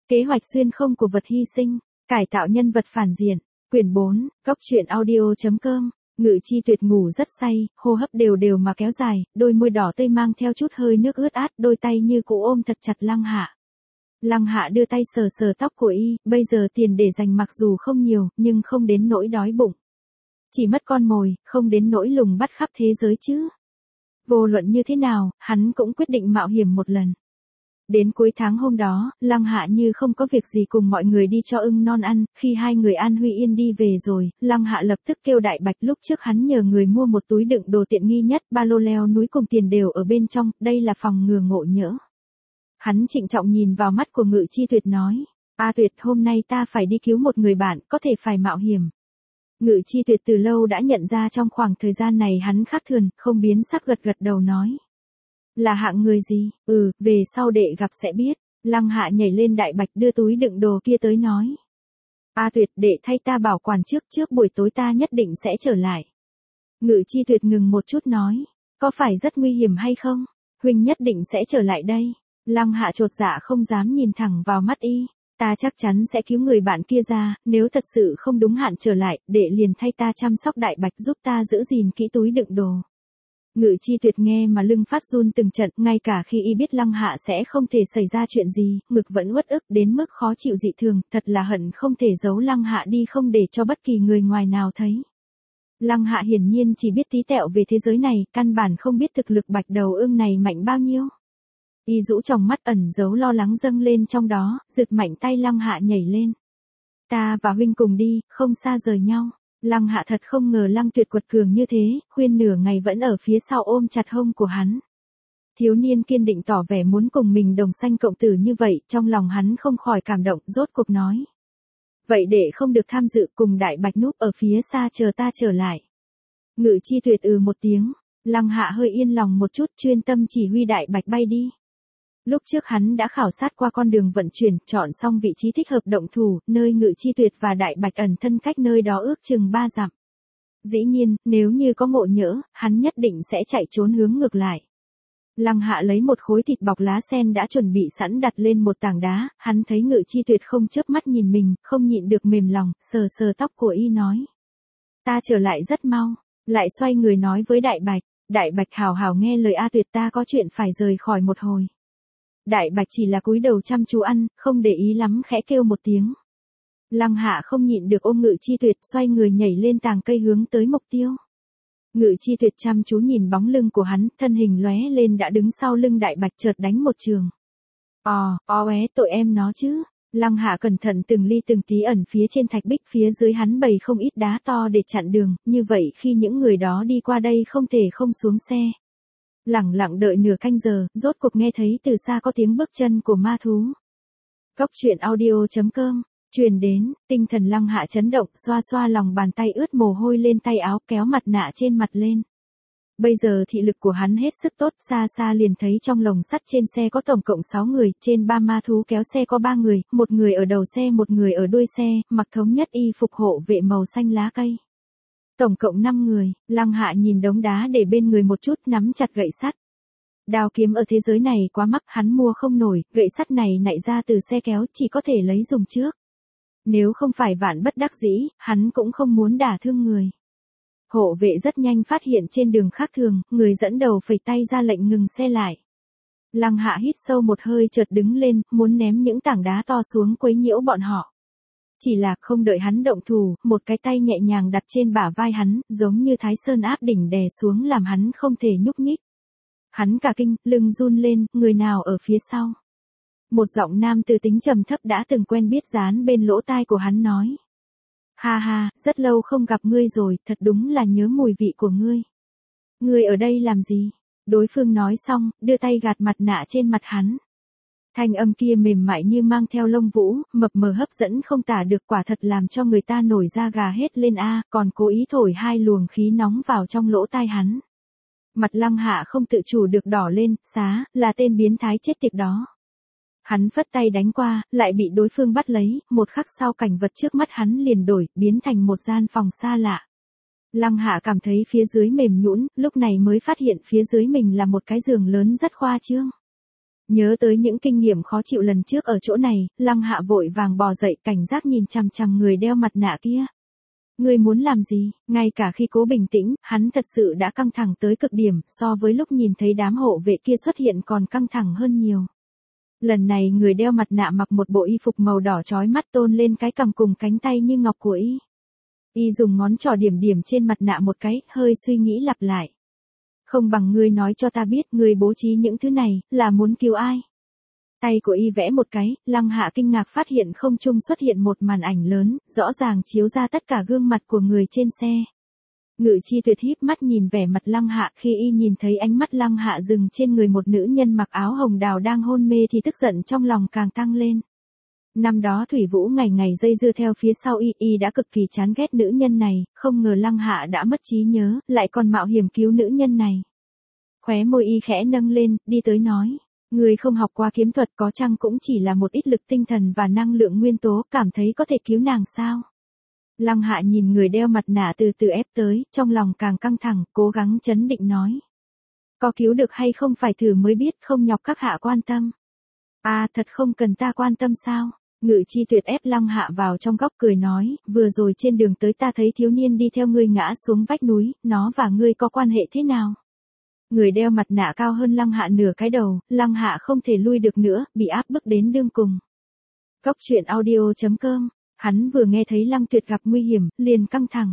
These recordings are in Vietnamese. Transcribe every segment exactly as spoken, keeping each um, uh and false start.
Kế hoạch xuyên không của vật hy sinh, cải tạo nhân vật phản diện, quyển bốn, góc truyện audio.com. Ngự Chi Tuyệt ngủ rất say, hô hấp đều đều mà kéo dài, đôi môi đỏ tươi mang theo chút hơi nước ướt át, đôi tay như cụ ôm thật chặt Lăng Hạ. Lăng Hạ đưa tay sờ sờ tóc của y, bây giờ tiền để dành mặc dù không nhiều, nhưng không đến nỗi đói bụng. Chỉ mất con mồi, không đến nỗi lùng bắt khắp thế giới chứ. Vô luận như thế nào, hắn cũng quyết định mạo hiểm một lần. Đến cuối tháng hôm đó, Lăng Hạ như không có việc gì cùng mọi người đi cho ưng non ăn, khi hai người An Huy Yên đi về rồi, Lăng Hạ lập tức kêu Đại Bạch lúc trước hắn nhờ người mua một túi đựng đồ tiện nghi nhất, ba lô leo núi cùng tiền đều ở bên trong, đây là phòng ngừa ngộ nhỡ. Hắn trịnh trọng nhìn vào mắt của Ngự Chi Tuyệt nói, A Tuyệt hôm nay ta phải đi cứu một người bạn, có thể phải mạo hiểm. Ngự Chi Tuyệt từ lâu đã nhận ra trong khoảng thời gian này hắn khác thường, không biến sắc gật gật đầu nói. Là hạng người gì? Ừ, về sau đệ gặp sẽ biết. Lăng Hạ nhảy lên Đại Bạch đưa túi đựng đồ kia tới nói. A Tuyệt, đệ thay ta bảo quản trước, trước buổi tối ta nhất định sẽ trở lại. Ngự Chi Tuyệt ngừng một chút nói. Có phải rất nguy hiểm hay không? Huynh nhất định sẽ trở lại đây. Lăng Hạ chột dạ không dám nhìn thẳng vào mắt y. Ta chắc chắn sẽ cứu người bạn kia ra, nếu thật sự không đúng hạn trở lại, đệ liền thay ta chăm sóc Đại Bạch giúp ta giữ gìn kỹ túi đựng đồ. Ngự Chi Tuyệt nghe mà lưng phát run từng trận, ngay cả khi y biết Lăng Hạ sẽ không thể xảy ra chuyện gì, ngực vẫn uất ức đến mức khó chịu dị thường, thật là hận không thể giấu Lăng Hạ đi không để cho bất kỳ người ngoài nào thấy. Lăng Hạ hiển nhiên chỉ biết tí tẹo về thế giới này, căn bản không biết thực lực Bạch Đầu Ưng này mạnh bao nhiêu. Y rũ trong mắt ẩn giấu lo lắng dâng lên trong đó, giựt mạnh tay Lăng Hạ nhảy lên. Ta và huynh cùng đi, không xa rời nhau. Lăng Hạ thật không ngờ Lăng Tuyệt quật cường như thế, khuyên nửa ngày vẫn ở phía sau ôm chặt hông của hắn. Thiếu niên kiên định tỏ vẻ muốn cùng mình đồng sanh cộng tử như vậy, trong lòng hắn không khỏi cảm động, rốt cuộc nói. Vậy để không được tham dự cùng Đại Bạch núp ở phía xa chờ ta trở lại. Ngự Chi Tuyệt ừ một tiếng, Lăng Hạ hơi yên lòng một chút, chuyên tâm chỉ huy Đại Bạch bay đi. Lúc trước hắn đã khảo sát qua con đường vận chuyển, chọn xong vị trí thích hợp động thủ, nơi Ngự Chi Tuyệt và Đại Bạch ẩn thân cách nơi đó ước chừng ba dặm. Dĩ nhiên, nếu như có ngộ nhỡ, hắn nhất định sẽ chạy trốn hướng ngược lại. Lăng Hạ lấy một khối thịt bọc lá sen đã chuẩn bị sẵn đặt lên một tảng đá, hắn thấy Ngự Chi Tuyệt không chớp mắt nhìn mình, không nhịn được mềm lòng, sờ sờ tóc của y nói. Ta trở lại rất mau, lại xoay người nói với Đại Bạch, Đại Bạch hào hào nghe lời A Tuyệt, ta có chuyện phải rời khỏi một hồi. Đại Bạch chỉ là cúi đầu chăm chú ăn, không để ý lắm khẽ kêu một tiếng. Lăng Hạ không nhịn được ôm Ngự Chi Tuyệt, xoay người nhảy lên tàng cây hướng tới mục tiêu. Ngự Chi Tuyệt chăm chú nhìn bóng lưng của hắn, thân hình lóe lên đã đứng sau lưng Đại Bạch chợt đánh một trường. Ò, ó é tội em nó chứ. Lăng Hạ cẩn thận từng ly từng tí ẩn phía trên thạch bích, phía dưới hắn bày không ít đá to để chặn đường, như vậy khi những người đó đi qua đây không thể không xuống xe. Lẳng lặng đợi nửa canh giờ, rốt cuộc nghe thấy từ xa có tiếng bước chân của ma thú. Góc truyện audio.com, truyền đến, tinh thần Lăng Hạ chấn động, xoa xoa lòng bàn tay ướt mồ hôi lên tay áo, kéo mặt nạ trên mặt lên. Bây giờ thị lực của hắn hết sức tốt, xa xa liền thấy trong lồng sắt trên xe có tổng cộng sáu người, trên ba ma thú kéo xe có ba người, một người ở đầu xe một người ở đuôi xe, mặc thống nhất y phục hộ vệ màu xanh lá cây. Tổng cộng năm người, Lăng Hạ nhìn đống đá để bên người một chút, nắm chặt gậy sắt. Đao kiếm ở thế giới này quá mắc, hắn mua không nổi, gậy sắt này nạy ra từ xe kéo, chỉ có thể lấy dùng trước. Nếu không phải vạn bất đắc dĩ, hắn cũng không muốn đả thương người. Hộ vệ rất nhanh phát hiện trên đường khác thường, người dẫn đầu phẩy tay ra lệnh ngừng xe lại. Lăng Hạ hít sâu một hơi chợt đứng lên, muốn ném những tảng đá to xuống quấy nhiễu bọn họ. Chỉ là không đợi hắn động thủ, một cái tay nhẹ nhàng đặt trên bả vai hắn, giống như Thái Sơn áp đỉnh đè xuống làm hắn không thể nhúc nhích. Hắn cả kinh, lưng run lên, người nào ở phía sau. Một giọng nam từ tính trầm thấp đã từng quen biết dán bên lỗ tai của hắn nói. Ha ha, rất lâu không gặp ngươi rồi, thật đúng là nhớ mùi vị của ngươi. Ngươi ở đây làm gì? Đối phương nói xong, đưa tay gạt mặt nạ trên mặt hắn. Thanh âm kia mềm mại như mang theo lông vũ, mập mờ hấp dẫn không tả được, quả thật làm cho người ta nổi da gà hết lên a, còn cố ý thổi hai luồng khí nóng vào trong lỗ tai hắn. Mặt Lăng Hạ không tự chủ được đỏ lên, xá, là tên biến thái chết tiệt đó. Hắn phất tay đánh qua, lại bị đối phương bắt lấy, một khắc sau cảnh vật trước mắt hắn liền đổi, biến thành một gian phòng xa lạ. Lăng Hạ cảm thấy phía dưới mềm nhũn, lúc này mới phát hiện phía dưới mình là một cái giường lớn rất khoa trương. Nhớ tới những kinh nghiệm khó chịu lần trước ở chỗ này, Lăng Hạ vội vàng bò dậy cảnh giác nhìn chằm chằm người đeo mặt nạ kia. Ngươi muốn làm gì? Ngay cả khi cố bình tĩnh, hắn thật sự đã căng thẳng tới cực điểm, so với lúc nhìn thấy đám hộ vệ kia xuất hiện còn căng thẳng hơn nhiều. Lần này người đeo mặt nạ mặc một bộ y phục màu đỏ chói mắt tôn lên cái cằm cùng cánh tay như ngọc của y. Y dùng ngón trỏ điểm điểm trên mặt nạ một cái, hơi suy nghĩ lặp lại. Không bằng ngươi nói cho ta biết ngươi bố trí những thứ này, là muốn cứu ai? Tay của y vẽ một cái, Lăng Hạ kinh ngạc phát hiện không trung xuất hiện một màn ảnh lớn, rõ ràng chiếu ra tất cả gương mặt của người trên xe. Ngự Chi Tuyệt híp mắt nhìn vẻ mặt Lăng Hạ, khi y nhìn thấy ánh mắt Lăng Hạ dừng trên người một nữ nhân mặc áo hồng đào đang hôn mê thì tức giận trong lòng càng tăng lên. Năm đó Thủy Vũ ngày ngày dây dưa theo phía sau y, y đã cực kỳ chán ghét nữ nhân này, không ngờ Lăng Hạ đã mất trí nhớ, lại còn mạo hiểm cứu nữ nhân này. Khóe môi y khẽ nâng lên, đi tới nói. Người không học qua kiếm thuật có chăng cũng chỉ là một ít lực tinh thần và năng lượng nguyên tố, cảm thấy có thể cứu nàng sao? Lăng Hạ nhìn người đeo mặt nạ từ từ ép tới, trong lòng càng căng thẳng, cố gắng chấn định nói. Có cứu được hay không phải thử mới biết, không nhọc các hạ quan tâm. À thật không cần ta quan tâm sao? Ngự Chi Tuyệt ép Lăng Hạ vào trong góc cười nói, vừa rồi trên đường tới ta thấy thiếu niên đi theo ngươi ngã xuống vách núi, nó và ngươi có quan hệ thế nào? Người đeo mặt nạ cao hơn Lăng Hạ nửa cái đầu, Lăng Hạ không thể lui được nữa, bị áp bức đến đương cùng. Góc truyện audio chấm com, hắn vừa nghe thấy Lăng Tuyệt gặp nguy hiểm, liền căng thẳng.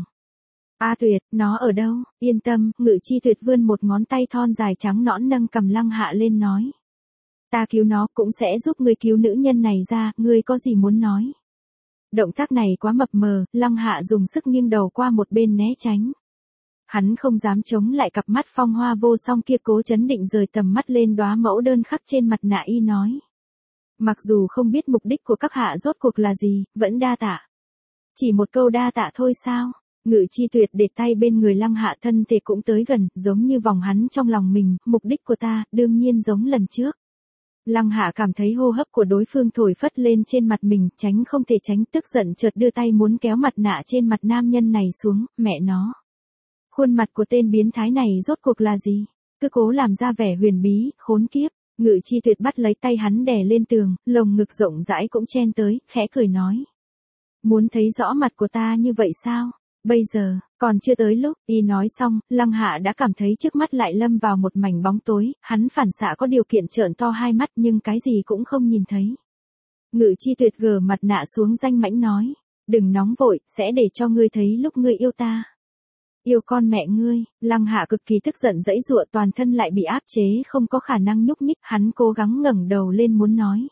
A Tuyệt, nó ở đâu? Yên tâm, Ngự Chi Tuyệt vươn một ngón tay thon dài trắng nõn nâng cầm Lăng Hạ lên nói. Ta cứu nó cũng sẽ giúp ngươi cứu nữ nhân này ra, ngươi có gì muốn nói? Động tác này quá mập mờ, Lăng Hạ dùng sức nghiêng đầu qua một bên né tránh. Hắn không dám chống lại cặp mắt phong hoa vô song kia, cố chấn định rời tầm mắt lên đóa mẫu đơn khắc trên mặt nạ y nói. Mặc dù không biết mục đích của các hạ rốt cuộc là gì, vẫn đa tạ. Chỉ một câu đa tạ thôi sao? Ngự Chi Tuyệt để tay bên người Lăng Hạ, thân thể cũng tới gần, giống như vòng hắn trong lòng mình, mục đích của ta, đương nhiên giống lần trước. Lăng Hạ cảm thấy hô hấp của đối phương thổi phất lên trên mặt mình, tránh không thể tránh, tức giận chợt đưa tay muốn kéo mặt nạ trên mặt nam nhân này xuống, mẹ nó. Khuôn mặt của tên biến thái này rốt cuộc là gì? Cứ cố làm ra vẻ huyền bí, khốn kiếp. Ngự Chi Tuyệt bắt lấy tay hắn đè lên tường, lồng ngực rộng rãi cũng chen tới, khẽ cười nói. Muốn thấy rõ mặt của ta như vậy sao? Bây giờ, còn chưa tới lúc, y nói xong, Lăng Hạ đã cảm thấy trước mắt lại lâm vào một mảnh bóng tối, hắn phản xạ có điều kiện trợn to hai mắt nhưng cái gì cũng không nhìn thấy. Ngự Chi Tuyệt gờ mặt nạ xuống danh mãnh nói. Đừng nóng vội, sẽ để cho ngươi thấy lúc ngươi yêu ta. Yêu con mẹ ngươi, Lăng Hạ cực kỳ tức giận dãy dụa, toàn thân lại bị áp chế không có khả năng nhúc nhích, hắn cố gắng ngẩng đầu lên muốn nói.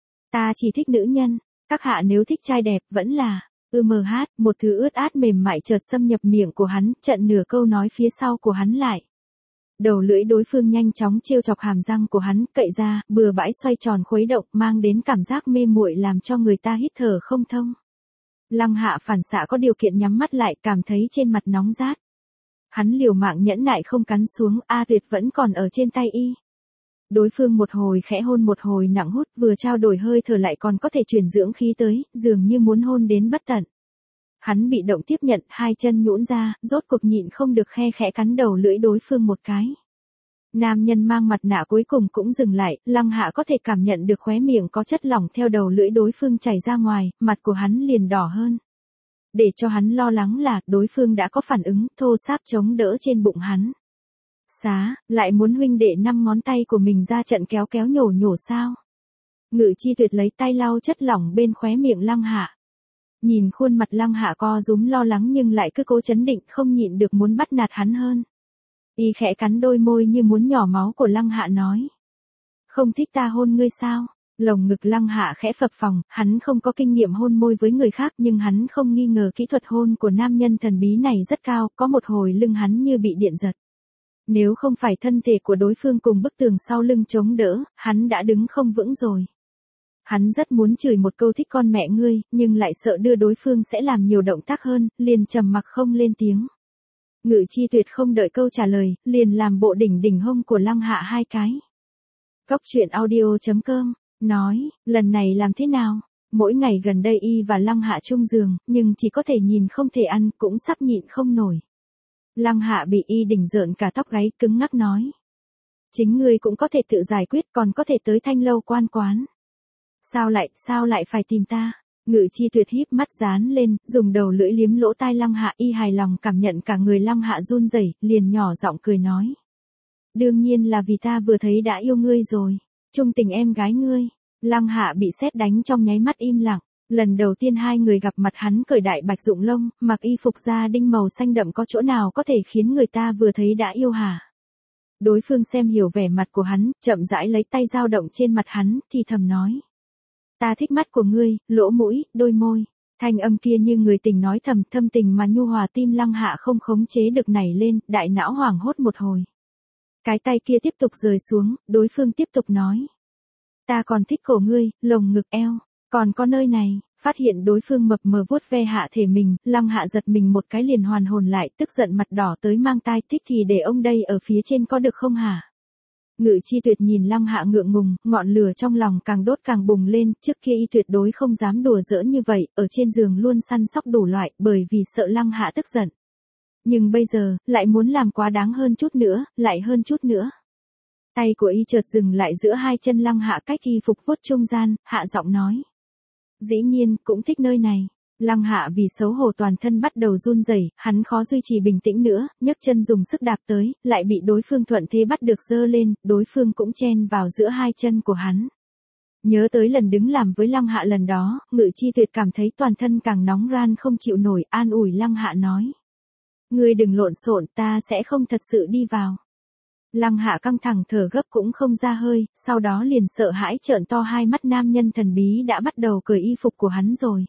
Ta chỉ thích nữ nhân, các hạ nếu thích trai đẹp vẫn là, ư mờ hát, một thứ ướt át mềm mại chợt xâm nhập miệng của hắn, chặn nửa câu nói phía sau của hắn lại. Đầu lưỡi đối phương nhanh chóng trêu chọc hàm răng của hắn, cậy ra, bừa bãi xoay tròn khuấy động, mang đến cảm giác mê muội làm cho người ta hít thở không thông. Lăng Hạ phản xạ có điều kiện nhắm mắt lại, cảm thấy trên mặt nóng rát. Hắn liều mạng nhẫn nại không cắn xuống, A Tuyệt vẫn còn ở trên tay y. Đối phương một hồi khẽ hôn một hồi nặng hút, vừa trao đổi hơi thở lại còn có thể truyền dưỡng khí tới, dường như muốn hôn đến bất tận. Hắn bị động tiếp nhận, hai chân nhũn ra, rốt cuộc nhịn không được khe khẽ cắn đầu lưỡi đối phương một cái. Nam nhân mang mặt nạ cuối cùng cũng dừng lại, Lăng Hạ có thể cảm nhận được khóe miệng có chất lỏng theo đầu lưỡi đối phương chảy ra ngoài, mặt của hắn liền đỏ hơn. Để cho hắn lo lắng là, đối phương đã có phản ứng, thô sáp chống đỡ trên bụng hắn. Xá, lại muốn huynh đệ năm ngón tay của mình ra trận kéo kéo nhổ nhổ sao? Ngự Chi Tuyệt lấy tay lau chất lỏng bên khóe miệng Lăng Hạ. Nhìn khuôn mặt Lăng Hạ co rúm lo lắng nhưng lại cứ cố chấn định, không nhịn được muốn bắt nạt hắn hơn. Y khẽ cắn đôi môi như muốn nhỏ máu của Lăng Hạ nói. Không thích ta hôn ngươi sao? Lồng ngực Lăng Hạ khẽ phập phồng, hắn không có kinh nghiệm hôn môi với người khác nhưng hắn không nghi ngờ kỹ thuật hôn của nam nhân thần bí này rất cao, có một hồi lưng hắn như bị điện giật. Nếu không phải thân thể của đối phương cùng bức tường sau lưng chống đỡ, hắn đã đứng không vững rồi. Hắn rất muốn chửi một câu thích con mẹ ngươi, nhưng lại sợ đưa đối phương sẽ làm nhiều động tác hơn, liền trầm mặc không lên tiếng. Ngự Chi Tuyệt không đợi câu trả lời, liền làm bộ đỉnh đỉnh hông của Lăng Hạ hai cái. Góc truyện audio chấm com, nói, lần này làm thế nào? Mỗi ngày gần đây y và Lăng Hạ chung giường, nhưng chỉ có thể nhìn không thể ăn, cũng sắp nhịn không nổi. Lăng Hạ bị y đỉnh rợn cả tóc gáy, cứng ngắc nói. Chính ngươi cũng có thể tự giải quyết, còn có thể tới Thanh lâu quan quán. Sao lại, sao lại phải tìm ta? Ngự Chi Tuyệt híp mắt dán lên, dùng đầu lưỡi liếm lỗ tai Lăng Hạ, y hài lòng cảm nhận cả người Lăng Hạ run rẩy, liền nhỏ giọng cười nói. Đương nhiên là vì ta vừa thấy đã yêu ngươi rồi, trung tình em gái ngươi. Lăng Hạ bị sét đánh trong nháy mắt im lặng, lần đầu tiên hai người gặp mặt hắn cởi đại bạch dụng lông, mặc y phục gia đinh màu xanh đậm có chỗ nào có thể khiến người ta vừa thấy đã yêu hả? Đối phương xem hiểu vẻ mặt của hắn, chậm rãi lấy tay dao động trên mặt hắn, thì thầm nói. Ta thích mắt của ngươi, lỗ mũi, đôi môi. Thanh âm kia như người tình nói thầm, thâm tình mà nhu hòa, tim Lăng Hạ không khống chế được nảy lên, đại não hoảng hốt một hồi. Cái tay kia tiếp tục rời xuống, đối phương tiếp tục nói. Ta còn thích cổ ngươi, lồng ngực eo, còn có nơi này. Phát hiện đối phương mập mờ vuốt ve hạ thể mình, Lăng Hạ giật mình một cái liền hoàn hồn lại, tức giận mặt đỏ tới mang tai, thích thì để ông đây ở phía trên có được không hả? Ngự Chi Tuyệt nhìn Lăng Hạ ngượng ngùng, ngọn lửa trong lòng càng đốt càng bùng lên, trước kia y tuyệt đối không dám đùa giỡn như vậy, ở trên giường luôn săn sóc đủ loại, bởi vì sợ Lăng Hạ tức giận. Nhưng bây giờ, lại muốn làm quá đáng hơn chút nữa, lại hơn chút nữa. Tay của y chợt dừng lại giữa hai chân Lăng Hạ cách y phục vuốt trung gian, hạ giọng nói. Dĩ nhiên, cũng thích nơi này. Lăng Hạ vì xấu hổ toàn thân bắt đầu run rẩy, hắn khó duy trì bình tĩnh nữa, nhấc chân dùng sức đạp tới, lại bị đối phương thuận thế bắt được giơ lên, đối phương cũng chen vào giữa hai chân của hắn. Nhớ tới lần đứng làm với Lăng Hạ lần đó, Ngự Chi Tuyệt cảm thấy toàn thân càng nóng ran không chịu nổi, an ủi Lăng Hạ nói. Ngươi đừng lộn xộn, ta sẽ không thật sự đi vào. Lăng Hạ căng thẳng thở gấp cũng không ra hơi, sau đó liền sợ hãi trợn to hai mắt, nam nhân thần bí đã bắt đầu cởi y phục của hắn rồi.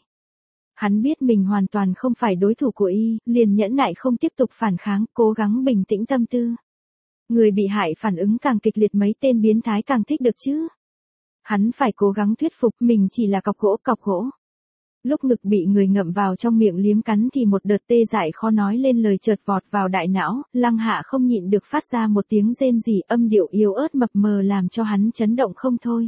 Hắn biết mình hoàn toàn không phải đối thủ của y, liền nhẫn nại không tiếp tục phản kháng, cố gắng bình tĩnh tâm tư. Người bị hại phản ứng càng kịch liệt, mấy tên biến thái càng thích được chứ. Hắn phải cố gắng thuyết phục mình chỉ là cọc gỗ, cọc gỗ. Lúc ngực bị người ngậm vào trong miệng liếm cắn thì một đợt tê dại khó nói lên lời chợt vọt vào đại não, Lăng Hạ không nhịn được phát ra một tiếng rên rỉ, âm điệu yếu ớt mập mờ làm cho hắn chấn động không thôi.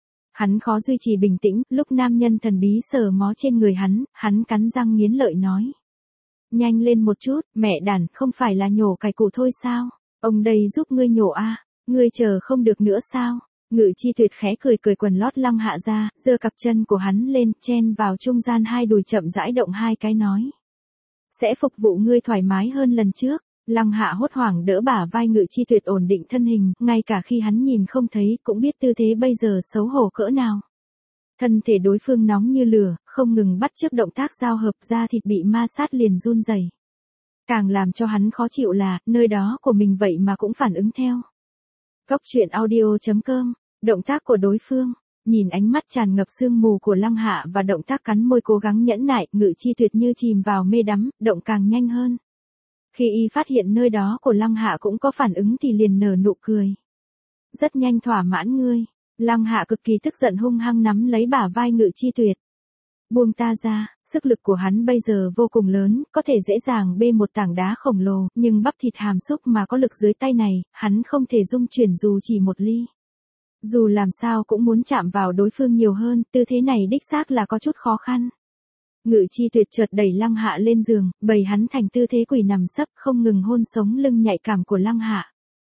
Hắn khó duy trì bình tĩnh, lúc nam nhân thần bí sờ mó trên người hắn, hắn cắn răng nghiến lợi nói. Nhanh lên một chút, mẹ đàn, không phải là nhổ cải củ thôi sao? Ông đây giúp ngươi nhổ a, à? Ngươi chờ không được nữa sao? Ngự Chi Tuyệt khẽ cười cười quần lót Lăng Hạ ra, giơ cặp chân của hắn lên, chen vào trung gian hai đùi chậm rãi động hai cái nói. Sẽ phục vụ ngươi thoải mái hơn lần trước. Lăng Hạ hốt hoảng đỡ bả vai Ngự Chi Tuyệt ổn định thân hình, ngay cả khi hắn nhìn không thấy cũng biết tư thế bây giờ xấu hổ cỡ nào. Thân thể đối phương nóng như lửa, không ngừng bắt chước động tác giao hợp, da thịt bị ma sát liền run rẩy. Càng làm cho hắn khó chịu là, nơi đó của mình vậy mà cũng phản ứng theo. Góc truyện audio chấm com, động tác của đối phương, nhìn ánh mắt tràn ngập sương mù của Lăng Hạ và động tác cắn môi cố gắng nhẫn nại, Ngự Chi Tuyệt như chìm vào mê đắm, động càng nhanh hơn. Khi y phát hiện nơi đó của Lăng Hạ cũng có phản ứng thì liền nở nụ cười. Rất nhanh thỏa mãn ngươi. Lăng Hạ cực kỳ tức giận hung hăng nắm lấy bả vai Ngự Chi Tuyệt. Buông ta ra, sức lực của hắn bây giờ vô cùng lớn, có thể dễ dàng bê một tảng đá khổng lồ, nhưng bắp thịt hàm xúc mà có lực dưới tay này, hắn không thể dung chuyển dù chỉ một ly. Dù làm sao cũng muốn chạm vào đối phương nhiều hơn, tư thế này đích xác là có chút khó khăn. Ngự Chi Tuyệt chợt đẩy Lăng Hạ lên giường, bày hắn thành tư thế quỳ nằm sấp, không ngừng hôn sống lưng nhạy cảm của Lăng Hạ.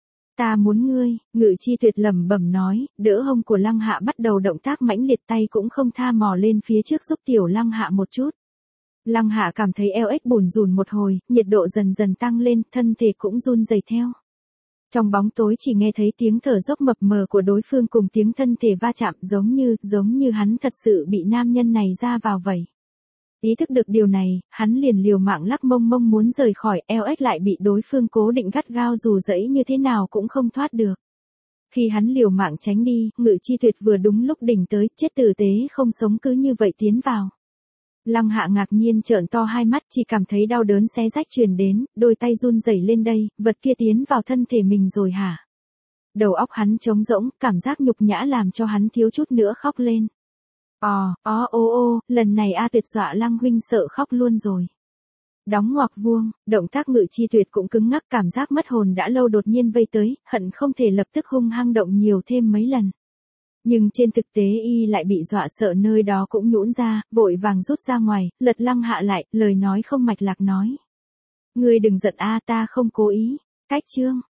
Ta muốn ngươi, Ngự Chi Tuyệt lẩm bẩm nói, đỡ hông của Lăng Hạ bắt đầu động tác mãnh liệt, tay cũng không tha mò lên phía trước giúp tiểu Lăng Hạ một chút. Lăng Hạ cảm thấy eo ếch bủn rủn một hồi, nhiệt độ dần dần tăng lên, thân thể cũng run rẩy theo. Trong bóng tối chỉ nghe thấy tiếng thở dốc mập mờ của đối phương cùng tiếng thân thể va chạm, giống như, giống như hắn thật sự bị nam nhân này ra vào vậy. Ý thức được điều này, hắn liền liều mạng lắc mông mông muốn rời khỏi, eo ếch lại bị đối phương cố định gắt gao, dù dẫy như thế nào cũng không thoát được. Khi hắn liều mạng tránh đi, Ngự Chi Tuyệt vừa đúng lúc đỉnh tới, chết tử tế không sống cứ như vậy tiến vào. Lăng Hạ ngạc nhiên trợn to hai mắt, chỉ cảm thấy đau đớn xé rách truyền đến, đôi tay run rẩy lên, đây, vật kia tiến vào thân thể mình rồi hả? Đầu óc hắn trống rỗng, cảm giác nhục nhã làm cho hắn thiếu chút nữa khóc lên. Ồ, ó ô ô, lần này A Tuyệt dọa Lăng huynh sợ khóc luôn rồi. Đóng ngoặc vuông, động tác Ngự Chi Tuyệt cũng cứng ngắc, cảm giác mất hồn đã lâu đột nhiên vây tới, hận không thể lập tức hung hăng động nhiều thêm mấy lần. Nhưng trên thực tế y lại bị dọa sợ, nơi đó cũng nhũn ra, vội vàng rút ra ngoài, lật Lăng Hạ lại, lời nói không mạch lạc nói. Ngươi đừng giận a, ta không cố ý. Cách chương.